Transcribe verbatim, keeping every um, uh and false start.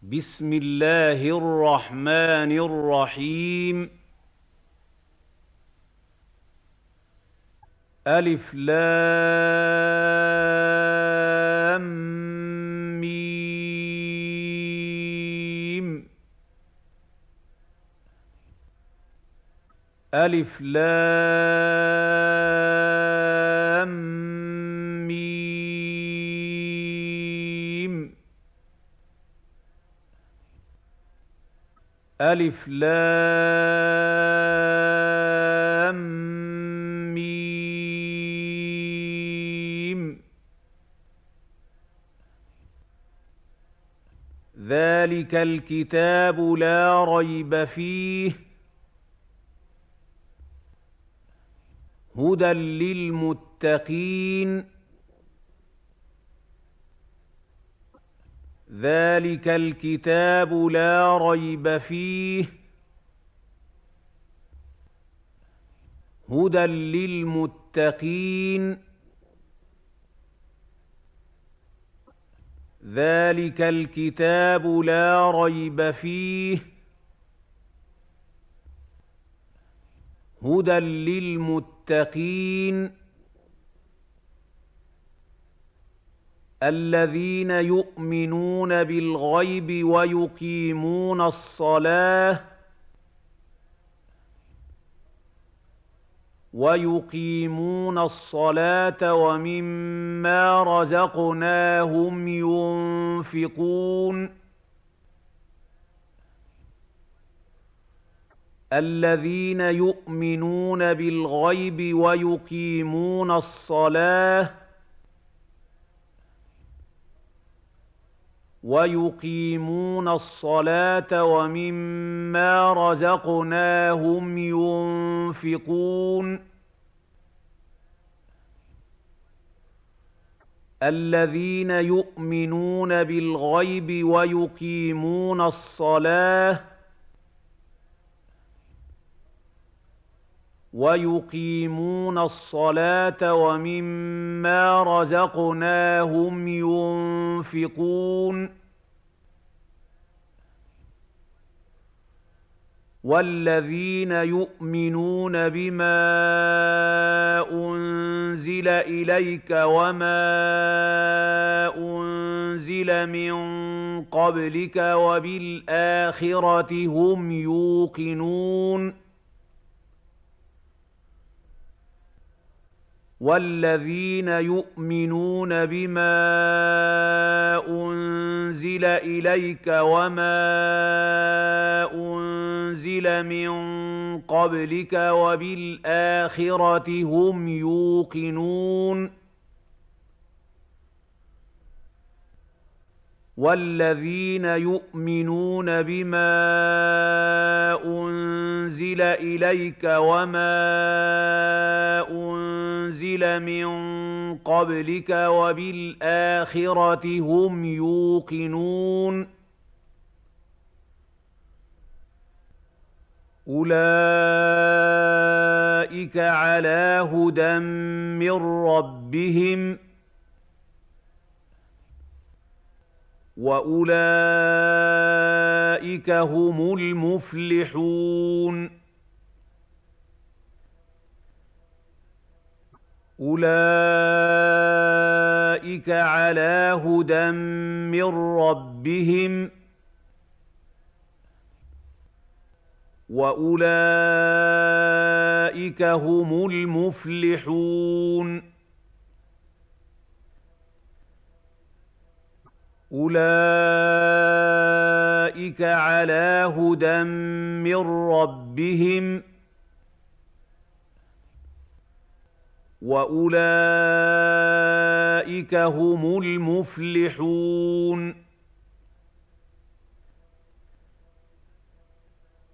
بسم الله الرحمن الرحيم. ألف لام ميم. ألف لام ميم. ألف لام ميم. ذلك الكتاب لا ريب فيه هدى للمتقين. ذلك الكتاب لا ريب فيه هدى للمتقين. ذلك الكتاب لا ريب فيه هدى للمتقين الذين يؤمنون بالغيب ويقيمون الصلاة ويقيمون الصلاة ومما رزقناهم ينفقون. الذين يؤمنون بالغيب ويقيمون الصلاة ويقيمون الصلاة ومما رزقناهم ينفقون. الذين يؤمنون بالغيب ويقيمون الصلاة ويقيمون الصلاة ومما رزقناهم ينفقون. والذين يؤمنون بما أنزل إليك وما أنزل من قبلك وبالآخرة هم يوقنون. والذين يؤمنون بما أنزل إليك وما أنزل من قبلك وبالآخرة هم يوقنون. والذين يؤمنون بما أنزل إليك وما أنزل من قبلك وبالآخرة هم يوقنون. أولئك على هدى من ربهم وأولئك هم المفلحون. أولئك على هدى من ربهم وأولئك هم المفلحون. أولئك على هدى من ربهم وأولئك هم المفلحون.